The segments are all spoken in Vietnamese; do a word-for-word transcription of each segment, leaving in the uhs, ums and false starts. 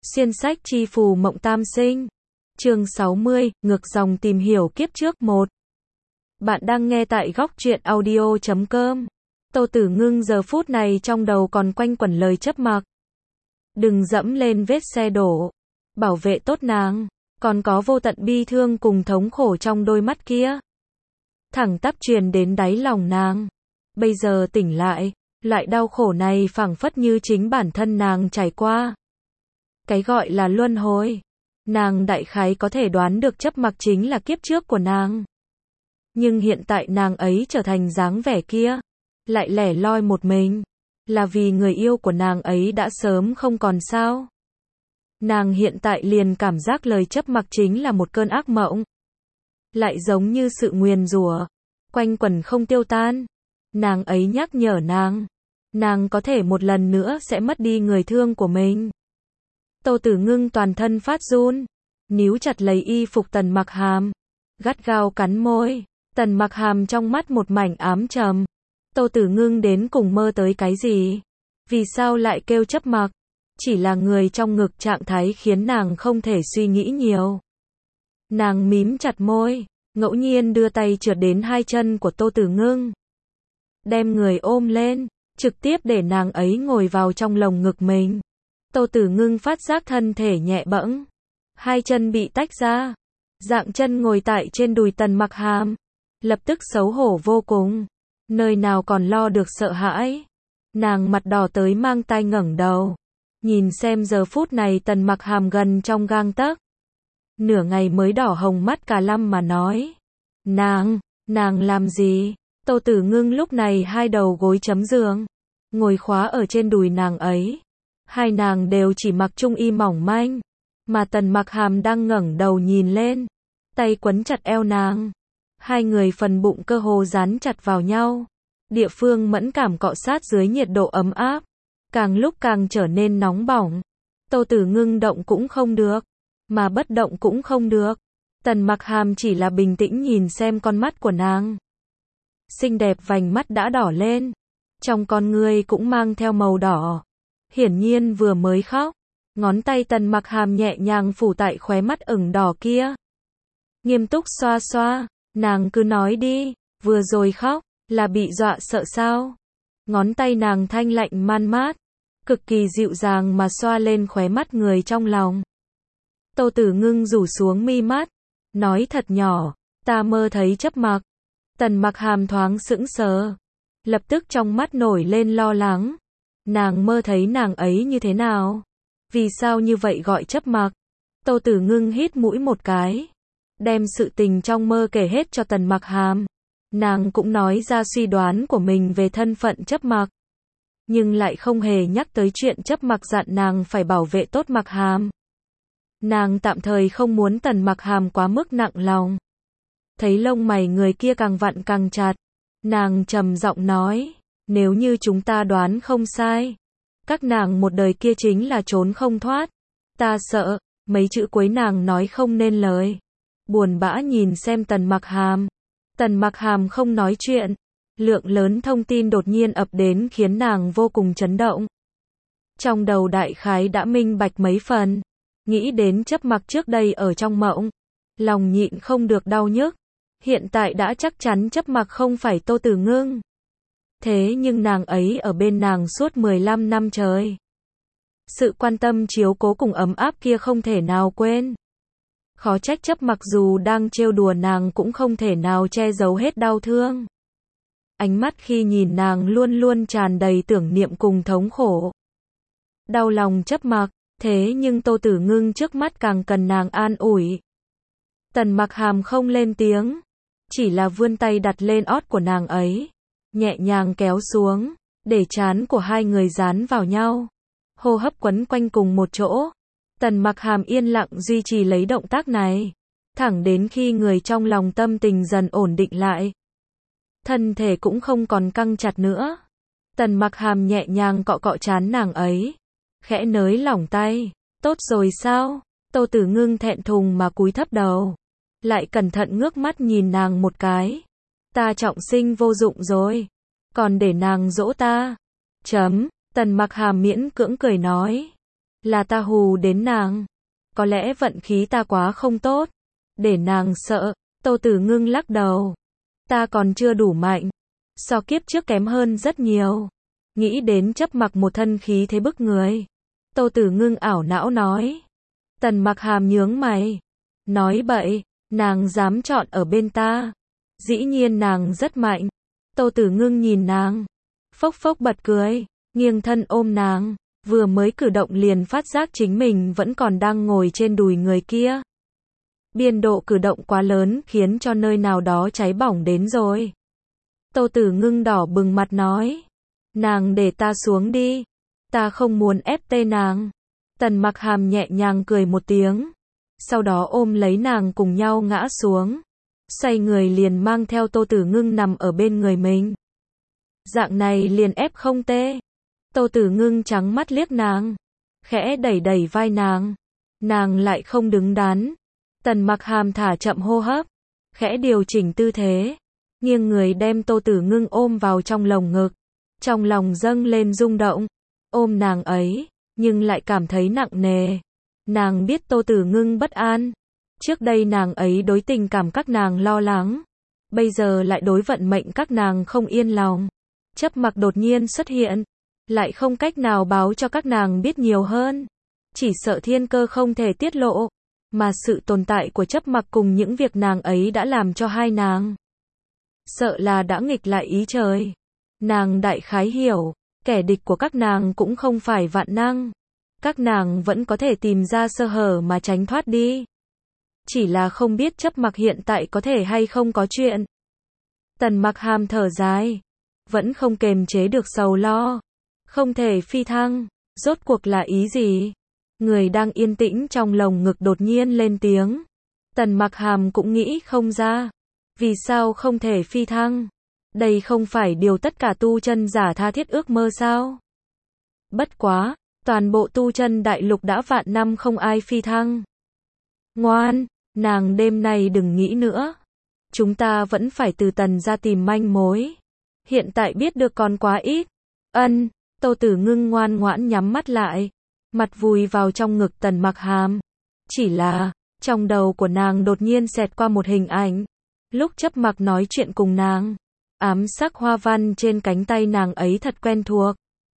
Xuyên sách chi phù mộng tam sinh. Chương sáu mươi, ngược dòng tìm hiểu kiếp trước một. Bạn đang nghe tại góc truyện audio chấm com. Tô Tử Ngưng giờ phút này trong đầu còn quanh quẩn lời chấp mặc. Đừng dẫm lên vết xe đổ. Bảo vệ tốt nàng. Còn có vô tận bi thương cùng thống khổ trong đôi mắt kia. Thẳng tắp truyền đến đáy lòng nàng. Bây giờ tỉnh lại, loại đau khổ này phảng phất như chính bản thân nàng trải qua. Cái gọi là luân hồi. Nàng đại khái có thể đoán được chấp mặc chính là kiếp trước của nàng. Nhưng hiện tại nàng ấy trở thành dáng vẻ kia. Lại lẻ loi một mình. Là vì người yêu của nàng ấy đã sớm không còn sao. Nàng hiện tại liền cảm giác lời chấp mặc chính là một cơn ác mộng. Lại giống như sự nguyền rủa, quanh quẩn không tiêu tan. Nàng ấy nhắc nhở nàng. Nàng có thể một lần nữa sẽ mất đi người thương của mình. Tô Tử Ngưng toàn thân phát run, níu chặt lấy y phục Tần Mặc Hàm, gắt gao cắn môi. Tần Mặc Hàm trong mắt một mảnh ám trầm. Tô Tử Ngưng đến cùng mơ tới cái gì? Vì sao lại kêu chấp mặc? Chỉ là người trong ngực trạng thái khiến nàng không thể suy nghĩ nhiều. Nàng mím chặt môi, ngẫu nhiên đưa tay trượt đến hai chân của Tô Tử Ngưng. Đem người ôm lên, trực tiếp để nàng ấy ngồi vào trong lồng ngực mình. Tô Tử Ngưng phát giác thân thể nhẹ bẫng. Hai chân bị tách ra. Dạng chân ngồi tại trên đùi Tần Mặc Hàm. Lập tức xấu hổ vô cùng. Nơi nào còn lo được sợ hãi. Nàng mặt đỏ tới mang tai ngẩng đầu. Nhìn xem giờ phút này Tần Mặc Hàm gần trong gang tấc. Nửa ngày mới đỏ hồng mắt cả lăm mà nói. Nàng, nàng làm gì? Tô Tử Ngưng lúc này hai đầu gối chấm giường. Ngồi khóa ở trên đùi nàng ấy. Hai nàng đều chỉ mặc trung y mỏng manh. Mà Tần Mặc Hàm đang ngẩng đầu nhìn lên. Tay quấn chặt eo nàng. Hai người phần bụng cơ hồ dán chặt vào nhau. Địa phương mẫn cảm cọ sát dưới nhiệt độ ấm áp. Càng lúc càng trở nên nóng bỏng. Tô Tử Ngưng động cũng không được. Mà bất động cũng không được. Tần Mặc Hàm chỉ là bình tĩnh nhìn xem con mắt của nàng. Xinh đẹp vành mắt đã đỏ lên. Trong con ngươi cũng mang theo màu đỏ. Hiển nhiên vừa mới khóc. Ngón tay Tần Mặc Hàm nhẹ nhàng phủ tại khóe mắt ửng đỏ kia. Nghiêm túc xoa xoa. Nàng cứ nói đi. Vừa rồi khóc. Là bị dọa sợ sao? Ngón tay nàng thanh lạnh man mát. Cực kỳ dịu dàng mà xoa lên khóe mắt người trong lòng. Tô Tử Ngưng rủ xuống mi mắt. Nói thật nhỏ. Ta mơ thấy chấp mặc. Tần Mặc Hàm thoáng sững sờ. Lập tức trong mắt nổi lên lo lắng. Nàng mơ thấy nàng ấy như thế nào? Vì sao như vậy gọi chấp mặc? Tô Tử Ngưng hít mũi một cái. Đem sự tình trong mơ kể hết cho Tần Mặc Hàm. Nàng cũng nói ra suy đoán của mình về thân phận chấp mặc. Nhưng lại không hề nhắc tới chuyện chấp mặc dặn nàng phải bảo vệ tốt Mặc Hàm. Nàng tạm thời không muốn Tần Mặc Hàm quá mức nặng lòng. Thấy lông mày người kia càng vặn càng chặt. Nàng trầm giọng nói. Nếu như chúng ta đoán không sai. Các nàng một đời kia chính là trốn không thoát. Ta sợ. Mấy chữ cuối nàng nói không nên lời. Buồn bã nhìn xem Tần Mặc Hàm. Tần Mặc Hàm không nói chuyện. Lượng lớn thông tin đột nhiên ập đến khiến nàng vô cùng chấn động. Trong đầu đại khái đã minh bạch mấy phần. Nghĩ đến chấp mặc trước đây ở trong mộng. Lòng nhịn không được đau nhức. Hiện tại đã chắc chắn chấp mặc không phải Tô Tử Ngưng. Thế nhưng nàng ấy ở bên nàng suốt mười lăm năm trời. Sự quan tâm chiếu cố cùng ấm áp kia không thể nào quên. Khó trách chấp mặc dù đang trêu đùa nàng cũng không thể nào che giấu hết đau thương. Ánh mắt khi nhìn nàng luôn luôn tràn đầy tưởng niệm cùng thống khổ. Đau lòng chấp mặc, thế nhưng Tô Tử Ngưng trước mắt càng cần nàng an ủi. Tần Mặc Hàm không lên tiếng. Chỉ là vươn tay đặt lên ót của nàng ấy. Nhẹ nhàng kéo xuống. Để trán của hai người dán vào nhau. Hô hấp quấn quanh cùng một chỗ. Tần Mặc Hàm yên lặng duy trì lấy động tác này. Thẳng đến khi người trong lòng tâm tình dần ổn định lại. Thân thể cũng không còn căng chặt nữa. Tần Mặc Hàm nhẹ nhàng cọ cọ trán nàng ấy. Khẽ nới lỏng tay. Tốt rồi sao? Tô Tử Ngưng thẹn thùng mà cúi thấp đầu. Lại cẩn thận ngước mắt nhìn nàng một cái. Ta trọng sinh vô dụng rồi. Còn để nàng dỗ ta. Chấm. Tần Mặc Hàm miễn cưỡng cười nói. Là ta hù đến nàng. Có lẽ vận khí ta quá không tốt, để nàng sợ. Tô Tử Ngưng lắc đầu. Ta còn chưa đủ mạnh. So kiếp trước kém hơn rất nhiều. Nghĩ đến Chấp Mặc một thân khí thế bức người. Tô Tử Ngưng ảo não nói. Tần Mặc Hàm nhướng mày. Nói bậy, nàng dám chọn ở bên ta. Dĩ nhiên nàng rất mạnh. Tô Tử Ngưng nhìn nàng. Phốc phốc bật cười, nghiêng thân ôm nàng. Vừa mới cử động liền phát giác chính mình vẫn còn đang ngồi trên đùi người kia. Biên độ cử động quá lớn khiến cho nơi nào đó cháy bỏng đến rồi. Tô Tử Ngưng đỏ bừng mặt nói. Nàng để ta xuống đi. Ta không muốn ép tê nàng. Tần Mặc Hàm nhẹ nhàng cười một tiếng. Sau đó ôm lấy nàng cùng nhau ngã xuống. Xoay người liền mang theo Tô Tử Ngưng nằm ở bên người mình. Dạng này liền ép không tê. Tô Tử Ngưng trắng mắt liếc nàng. Khẽ đẩy đẩy vai nàng. Nàng lại không đứng đắn. Tần Mặc Hàm thả chậm hô hấp. Khẽ điều chỉnh tư thế. Nghiêng người đem Tô Tử Ngưng ôm vào trong lồng ngực. Trong lòng dâng lên rung động. Ôm nàng ấy, nhưng lại cảm thấy nặng nề. Nàng biết Tô Tử Ngưng bất an. Trước đây nàng ấy đối tình cảm các nàng lo lắng. Bây giờ lại đối vận mệnh các nàng không yên lòng. Chấp Mặc đột nhiên xuất hiện. Lại không cách nào báo cho các nàng biết nhiều hơn. Chỉ sợ thiên cơ không thể tiết lộ. Mà sự tồn tại của Chấp Mặc cùng những việc nàng ấy đã làm cho hai nàng. Sợ là đã nghịch lại ý trời. Nàng đại khái hiểu. Kẻ địch của các nàng cũng không phải vạn năng. Các nàng vẫn có thể tìm ra sơ hở mà tránh thoát đi. Chỉ là không biết Chấp Mặc hiện tại có thể hay không có chuyện. Tần Mặc Hàm thở dài. Vẫn không kềm chế được sầu lo. Không thể phi thăng. Rốt cuộc là ý gì? Người đang yên tĩnh trong lồng ngực đột nhiên lên tiếng. Tần Mặc Hàm cũng nghĩ không ra. Vì sao không thể phi thăng? Đây không phải điều tất cả tu chân giả tha thiết ước mơ sao? Bất quá, toàn bộ tu chân đại lục đã vạn năm không ai phi thăng. Ngoan, nàng đêm nay đừng nghĩ nữa. Chúng ta vẫn phải từ Tần ra tìm manh mối. Hiện tại biết được còn quá ít. Ân, Tô Tử Ngưng ngoan ngoãn nhắm mắt lại. Mặt vùi vào trong ngực Tần Mặc Hàm. Chỉ là, trong đầu của nàng đột nhiên xẹt qua một hình ảnh. Lúc Chấp Mặc nói chuyện cùng nàng. Ám sắc hoa văn trên cánh tay nàng ấy thật quen thuộc.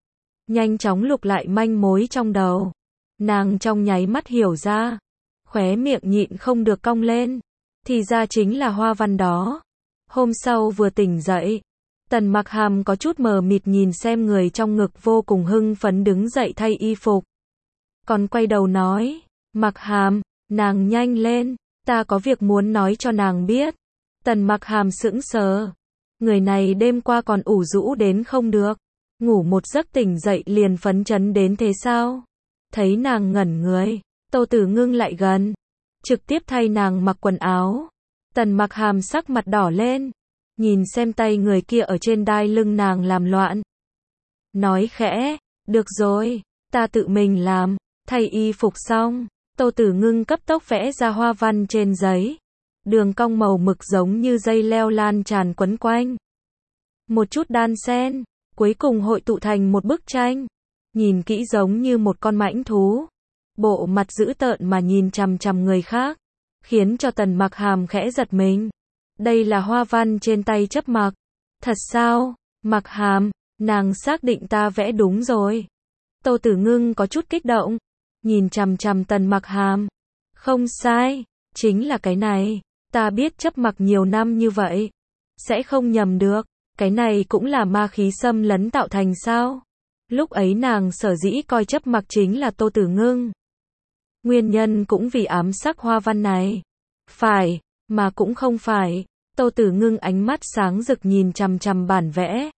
Nhanh chóng lục lại manh mối trong đầu. Nàng trong nháy mắt hiểu ra. Khóe miệng nhịn không được cong lên. Thì ra chính là hoa văn đó. Hôm sau vừa tỉnh dậy. Tần Mặc Hàm có chút mờ mịt nhìn xem người trong ngực vô cùng hưng phấn đứng dậy thay y phục. Còn quay đầu nói. Mặc Hàm, nàng nhanh lên. Ta có việc muốn nói cho nàng biết. Tần Mặc Hàm sững sờ. Người này đêm qua còn ủ rũ đến không được. Ngủ một giấc tỉnh dậy liền phấn chấn đến thế sao? Thấy nàng ngẩn người. Tô Tử Ngưng lại gần. Trực tiếp thay nàng mặc quần áo. Tần Mặc Hàm sắc mặt đỏ lên. Nhìn xem tay người kia ở trên đai lưng nàng làm loạn. Nói khẽ. Được rồi. Ta tự mình làm. Thay y phục xong. Tô Tử Ngưng cấp tốc vẽ ra hoa văn trên giấy. Đường cong màu mực giống như dây leo lan tràn quấn quanh. Một chút đan xen. Cuối cùng hội tụ thành một bức tranh. Nhìn kỹ giống như một con mãnh thú. Bộ mặt dữ tợn mà nhìn chằm chằm người khác. Khiến cho Tần Mặc Hàm khẽ giật mình. Đây là hoa văn trên tay Chấp Mặc. Thật sao? Mặc Hàm, nàng xác định ta vẽ đúng rồi. Tô Tử Ngưng có chút kích động. Nhìn chằm chằm Tần Mặc Hàm. Không sai. Chính là cái này. Ta biết Chấp Mặc nhiều năm như vậy. Sẽ không nhầm được. Cái này cũng là ma khí xâm lấn tạo thành sao? Lúc ấy nàng sở dĩ coi Chấp Mặc chính là Tô Tử Ngưng. Nguyên nhân cũng vì ám sắc hoa văn này. Phải, mà cũng không phải. Tô Tử Ngưng ánh mắt sáng rực nhìn chằm chằm bản vẽ.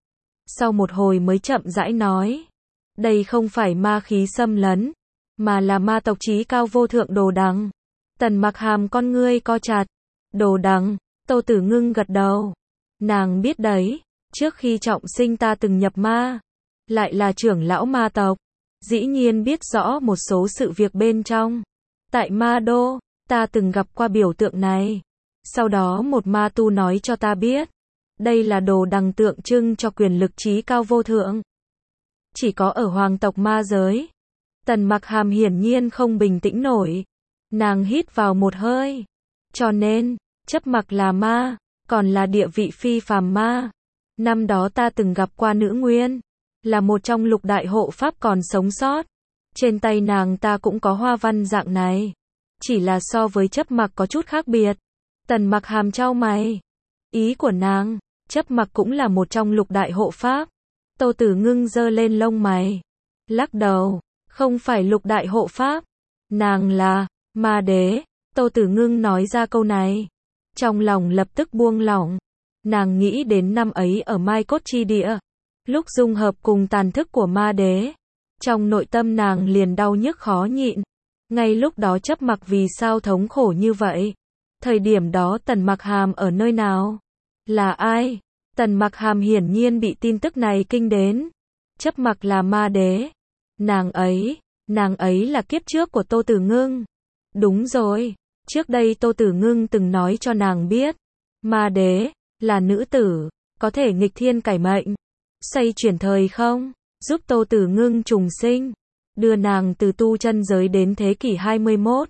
Sau một hồi mới chậm rãi nói. Đây không phải ma khí xâm lấn, mà là ma tộc chí cao vô thượng Đồ Đằng. Tần Mặc Hàm con ngươi co chặt. Đồ Đằng, Tô Tử Ngưng gật đầu. Nàng biết đấy, trước khi trọng sinh ta từng nhập ma. Lại là trưởng lão ma tộc. Dĩ nhiên biết rõ một số sự việc bên trong. Tại ma đô, ta từng gặp qua biểu tượng này. Sau đó một ma tu nói cho ta biết. Đây là đồ đằng tượng trưng cho quyền lực chí cao vô thượng. Chỉ có ở hoàng tộc ma giới. Tần Mặc Hàm hiển nhiên không bình tĩnh nổi. Nàng hít vào một hơi. Cho nên, chấp mặc là ma, còn là địa vị phi phàm ma. Năm đó ta từng gặp qua nữ nguyên, là một trong lục đại hộ pháp còn sống sót. Trên tay nàng ta cũng có hoa văn dạng này. Chỉ là so với chấp mặc có chút khác biệt. Tần Mặc Hàm chau mày. Ý của nàng, chấp mặc cũng là một trong lục đại hộ pháp. Tô Tử Ngưng giơ lên lông mày. Lắc đầu, không phải lục đại hộ pháp. Nàng là ma đế. Tô Tử Ngưng nói ra câu này. Trong lòng lập tức buông lỏng. Nàng nghĩ đến năm ấy ở Mai Cốt Chi Địa. Lúc dung hợp cùng tàn thức của ma đế. Trong nội tâm nàng liền đau nhức khó nhịn. Ngay lúc đó chấp mặc vì sao thống khổ như vậy. Thời điểm đó Tần Mặc Hàm ở nơi nào? Là ai? Tần Mặc Hàm hiển nhiên bị tin tức này kinh đến. Chấp mặc là ma đế. Nàng ấy, nàng ấy là kiếp trước của Tô Tử Ngưng. Đúng rồi, trước đây Tô Tử Ngưng từng nói cho nàng biết. Ma đế, là nữ tử, có thể nghịch thiên cải mệnh. Xoay chuyển thời không, giúp Tô Tử Ngưng trùng sinh. Đưa nàng từ tu chân giới đến thế kỷ hai mươi mốt.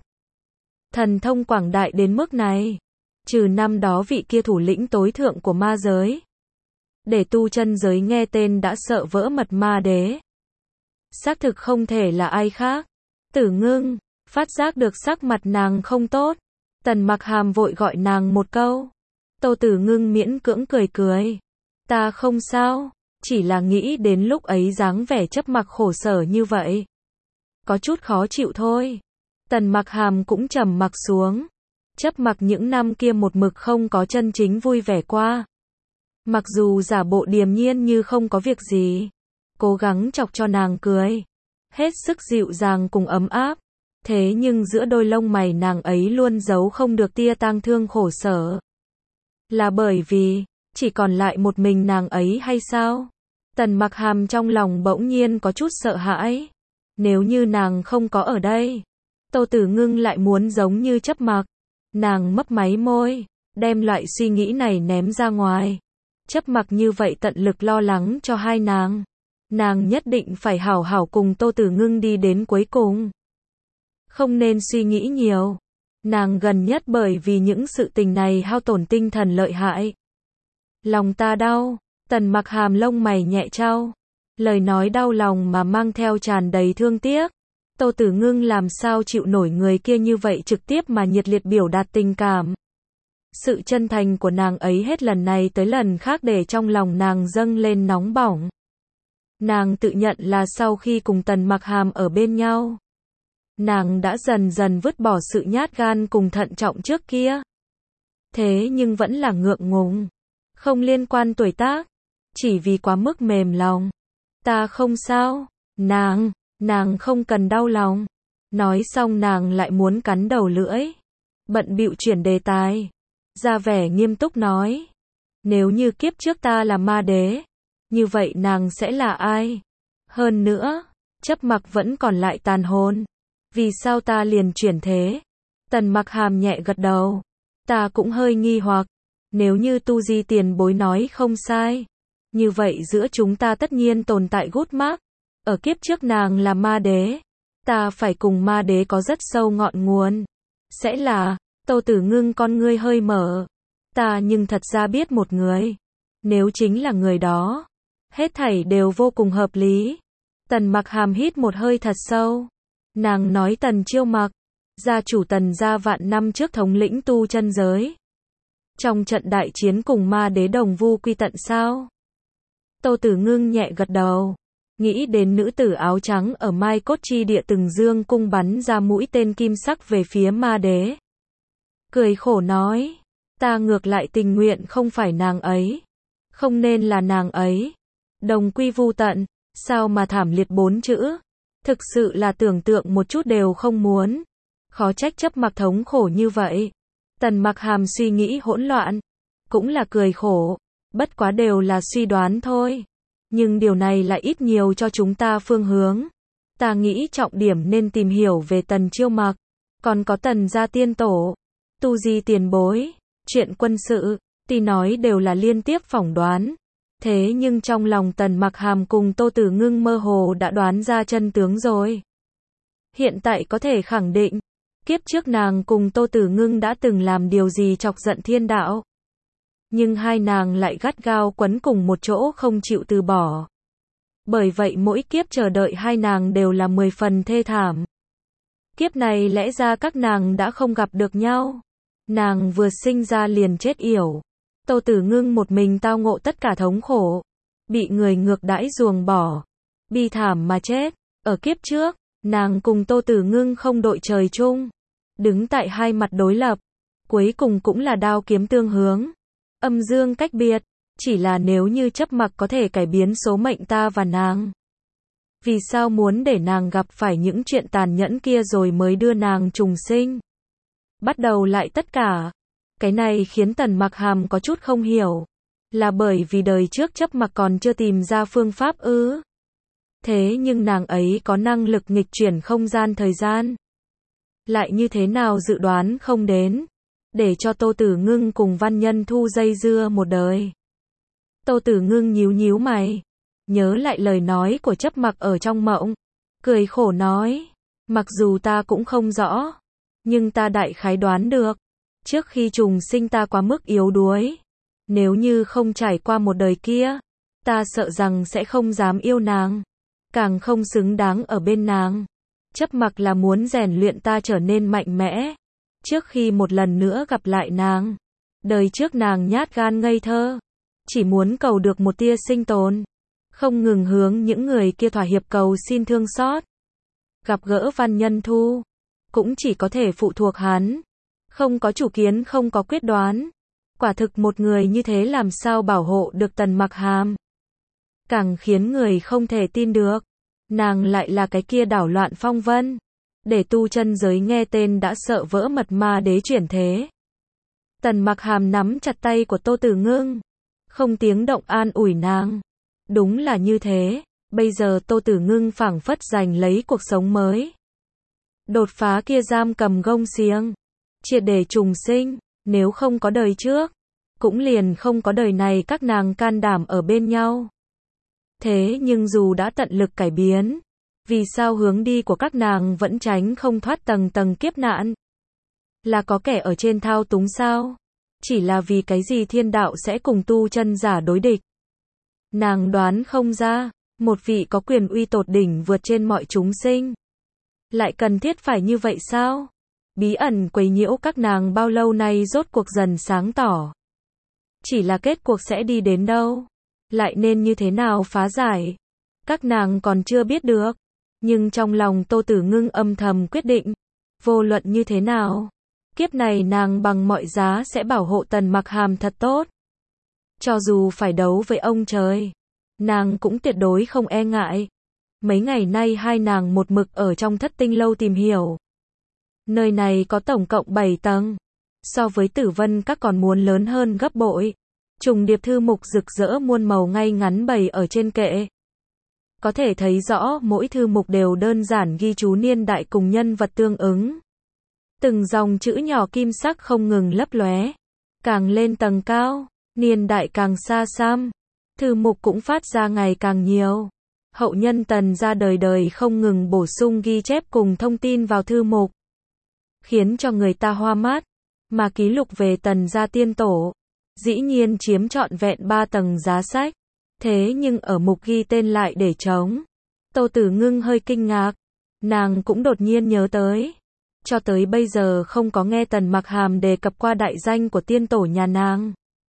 Thần thông quảng đại đến mức này. Trừ năm đó vị kia thủ lĩnh tối thượng của ma giới. Để tu chân giới nghe tên đã sợ vỡ mật ma đế. Xác thực không thể là ai khác. Tử Ngưng, phát giác được sắc mặt nàng không tốt. Tần Mặc Hàm vội gọi nàng một câu. Tô Tử Ngưng miễn cưỡng cười cười. Ta không sao, chỉ là nghĩ đến lúc ấy dáng vẻ chấp mặc khổ sở như vậy. Có chút khó chịu thôi. Tần Mặc Hàm cũng trầm mặc xuống. Chấp mặc những năm kia một mực không có chân chính vui vẻ qua. Mặc dù giả bộ điềm nhiên như không có việc gì. Cố gắng chọc cho nàng cười. Hết sức dịu dàng cùng ấm áp. Thế nhưng giữa đôi lông mày nàng ấy luôn giấu không được tia tang thương khổ sở. Là bởi vì, chỉ còn lại một mình nàng ấy hay sao? Tần Mặc Hàm trong lòng bỗng nhiên có chút sợ hãi. Nếu như nàng không có ở đây, Tô Tử Ngưng lại muốn giống như chấp mặc. Nàng mấp máy môi, đem loại suy nghĩ này ném ra ngoài. Chấp mặc như vậy tận lực lo lắng cho hai nàng. Nàng nhất định phải hảo hảo cùng Tô Tử Ngưng đi đến cuối cùng. Không nên suy nghĩ nhiều. Nàng gần nhất bởi vì những sự tình này hao tổn tinh thần lợi hại. Lòng ta đau. Tần Mặc Hàm lông mày nhẹ chau. Lời nói đau lòng mà mang theo tràn đầy thương tiếc. Tô Tử Ngưng làm sao chịu nổi người kia như vậy trực tiếp mà nhiệt liệt biểu đạt tình cảm. Sự chân thành của nàng ấy hết lần này tới lần khác để trong lòng nàng dâng lên nóng bỏng. Nàng tự nhận là sau khi cùng Tần Mặc Hàm ở bên nhau, nàng đã dần dần vứt bỏ sự nhát gan cùng thận trọng trước kia. Thế nhưng vẫn là ngượng ngùng. Không liên quan tuổi tác. Chỉ vì quá mức mềm lòng. Ta không sao. Nàng, nàng không cần đau lòng. Nói xong nàng lại muốn cắn đầu lưỡi. Bận bịu chuyển đề tài. Ra vẻ nghiêm túc nói. Nếu như kiếp trước ta là ma đế, như vậy nàng sẽ là ai? Hơn nữa, chấp mặc vẫn còn lại tàn hồn. Vì sao ta liền chuyển thế? Tần Mặc Hàm nhẹ gật đầu. Ta cũng hơi nghi hoặc. Nếu như Tu Di tiền bối nói không sai, như vậy giữa chúng ta tất nhiên tồn tại gút mác. Ở kiếp trước nàng là ma đế. Ta phải cùng ma đế có rất sâu ngọn nguồn. Sẽ là, Tô Tử Ngưng con ngươi hơi mở. Ta nhưng thật ra biết một người. Nếu chính là người đó, hết thảy đều vô cùng hợp lý. Tần Mặc Hàm hít một hơi thật sâu. Nàng nói Tần Chiêu Mặc, gia chủ Tần gia vạn năm trước thống lĩnh tu chân giới. Trong trận đại chiến cùng ma đế đồng vu quy tận sao? Tô Tử Ngưng nhẹ gật đầu. Nghĩ đến nữ tử áo trắng ở Mai Cốt Chi Địa từng dương cung bắn ra mũi tên kim sắc về phía ma đế. Cười khổ nói. Ta ngược lại tình nguyện không phải nàng ấy. Không nên là nàng ấy. Đồng quy vu tận. Sao mà thảm liệt bốn chữ. Thực sự là tưởng tượng một chút đều không muốn. Khó trách chấp mặc thống khổ như vậy. Tần Mặc Hàm suy nghĩ hỗn loạn. Cũng là cười khổ. Bất quá đều là suy đoán thôi. Nhưng điều này lại ít nhiều cho chúng ta phương hướng. Ta nghĩ trọng điểm nên tìm hiểu về Tần Chiêu Mặc. Còn có Tần gia tiên tổ. Tu Di tiền bối. Chuyện quân sự. Tuy nói đều là liên tiếp phỏng đoán. Thế nhưng trong lòng Tần Mặc Hàm cùng Tô Tử Ngưng mơ hồ đã đoán ra chân tướng rồi. Hiện tại có thể khẳng định, kiếp trước nàng cùng Tô Tử Ngưng đã từng làm điều gì chọc giận thiên đạo. Nhưng hai nàng lại gắt gao quấn cùng một chỗ không chịu từ bỏ. Bởi vậy mỗi kiếp chờ đợi hai nàng đều là mười phần thê thảm. Kiếp này lẽ ra các nàng đã không gặp được nhau. Nàng vừa sinh ra liền chết yểu. Tô Tử Ngưng một mình tao ngộ tất cả thống khổ. Bị người ngược đãi ruồng bỏ. Bi thảm mà chết. Ở kiếp trước, nàng cùng Tô Tử Ngưng không đội trời chung. Đứng tại hai mặt đối lập. Cuối cùng cũng là đao kiếm tương hướng. Âm dương cách biệt. Chỉ là nếu như chấp mặc có thể cải biến số mệnh ta và nàng. Vì sao muốn để nàng gặp phải những chuyện tàn nhẫn kia rồi mới đưa nàng trùng sinh? Bắt đầu lại tất cả. Cái này khiến Tần Mặc Hàm có chút không hiểu. Là bởi vì đời trước chấp mặc còn chưa tìm ra phương pháp ư? Thế nhưng nàng ấy có năng lực nghịch chuyển không gian thời gian. Lại như thế nào dự đoán không đến. Để cho Tô Tử Ngưng cùng Văn Nhân Thu dây dưa một đời. Tô Tử Ngưng nhíu nhíu mày. Nhớ lại lời nói của chấp mặc ở trong mộng. Cười khổ nói. Mặc dù ta cũng không rõ. Nhưng ta đại khái đoán được. Trước khi trùng sinh ta quá mức yếu đuối. Nếu như không trải qua một đời kia. Ta sợ rằng sẽ không dám yêu nàng. Càng không xứng đáng ở bên nàng. Chấp mặc là muốn rèn luyện ta trở nên mạnh mẽ. Trước khi một lần nữa gặp lại nàng. Đời trước nàng nhát gan ngây thơ. Chỉ muốn cầu được một tia sinh tồn. Không ngừng hướng những người kia thỏa hiệp cầu xin thương xót. Gặp gỡ Văn Nhân Thu. Cũng chỉ có thể phụ thuộc hắn. Không có chủ kiến, không có quyết đoán. Quả thực một người như thế làm sao bảo hộ được Tần Mặc Hàm. Càng khiến người không thể tin được. Nàng lại là cái kia đảo loạn phong vân. Để tu chân giới nghe tên đã sợ vỡ mật ma đế chuyển thế. Tần Mặc Hàm nắm chặt tay của Tô Tử Ngưng. Không tiếng động an ủi nàng. Đúng là như thế. Bây giờ Tô Tử Ngưng phảng phất giành lấy cuộc sống mới. Đột phá kia giam cầm gông xiềng. Triệt để trùng sinh. Nếu không có đời trước. Cũng liền không có đời này các nàng can đảm ở bên nhau. Thế nhưng dù đã tận lực cải biến. Vì sao hướng đi của các nàng vẫn tránh không thoát tầng tầng kiếp nạn? Là có kẻ ở trên thao túng sao? Chỉ là vì cái gì thiên đạo sẽ cùng tu chân giả đối địch? Nàng đoán không ra. Một vị có quyền uy tột đỉnh vượt trên mọi chúng sinh. Lại cần thiết phải như vậy sao? Bí ẩn quấy nhiễu các nàng bao lâu nay rốt cuộc dần sáng tỏ. Chỉ là kết cuộc sẽ đi đến đâu? Lại nên như thế nào phá giải? Các nàng còn chưa biết được. Nhưng trong lòng Tô Tử Ngưng âm thầm quyết định. Vô luận như thế nào? Kiếp này nàng bằng mọi giá sẽ bảo hộ Tần Mặc Hàm thật tốt. Cho dù phải đấu với ông trời. Nàng cũng tuyệt đối không e ngại. Mấy ngày nay hai nàng một mực ở trong Thất Tinh Lâu tìm hiểu. Nơi này có tổng cộng bảy tầng. So với Tử Vân Các còn muốn lớn hơn gấp bội. Trùng điệp thư mục rực rỡ muôn màu ngay ngắn bày ở trên kệ. Có thể thấy rõ mỗi thư mục đều đơn giản ghi chú niên đại cùng nhân vật tương ứng. Từng dòng chữ nhỏ kim sắc không ngừng lấp lóe. Càng lên tầng cao, niên đại càng xa xăm. Thư mục cũng phát ra ngày càng nhiều. Hậu nhân Tần ra đời đời không ngừng bổ sung ghi chép cùng thông tin vào thư mục. Khiến cho người ta hoa mắt. Mà ký lục về Tần gia tiên tổ. Dĩ nhiên chiếm trọn vẹn ba tầng giá sách. Thế nhưng ở mục ghi tên lại để trống. Tô Tử Ngưng hơi kinh ngạc. Nàng cũng đột nhiên nhớ tới. Cho tới bây giờ không có nghe Tần Mặc Hàm đề cập qua đại danh của tiên tổ nhà nàng.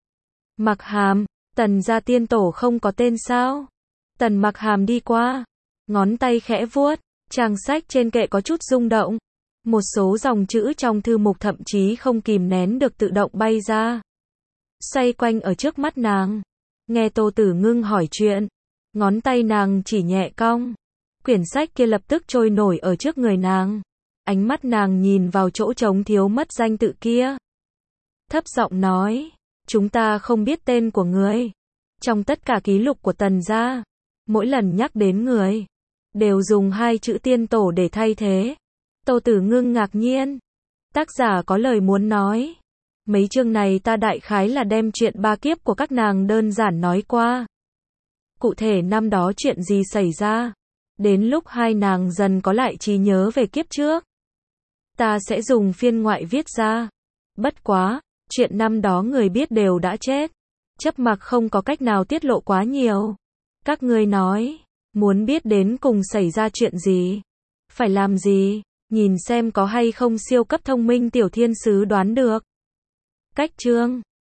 Mặc Hàm, Tần gia tiên tổ không có tên sao? Tần Mặc Hàm đi qua. Ngón tay khẽ vuốt. Trang sách trên kệ có chút rung động. Một số dòng chữ trong thư mục thậm chí không kìm nén được tự động bay ra. Xoay quanh ở trước mắt nàng. Nghe Tô Tử Ngưng hỏi chuyện. Ngón tay nàng chỉ nhẹ cong. Quyển sách kia lập tức trôi nổi ở trước người nàng. Ánh mắt nàng nhìn vào chỗ trống thiếu mất danh tự kia. Thấp giọng nói. Chúng ta không biết tên của người. Trong tất cả ký lục của Tần gia. Mỗi lần nhắc đến người. Đều dùng hai chữ tiên tổ để thay thế. Tô Tử Ngưng ngạc nhiên. Tác giả có lời muốn nói. Mấy chương này ta đại khái là đem chuyện ba kiếp của các nàng đơn giản nói qua. Cụ thể năm đó chuyện gì xảy ra. Đến lúc hai nàng dần có lại trí nhớ về kiếp trước, ta sẽ dùng phiên ngoại viết ra. Bất quá, chuyện năm đó người biết đều đã chết. Chấp mặc không có cách nào tiết lộ quá nhiều. Các ngươi nói, muốn biết đến cùng xảy ra chuyện gì, phải làm gì, nhìn xem có hay không siêu cấp thông minh tiểu thiên sứ đoán được. Cách chương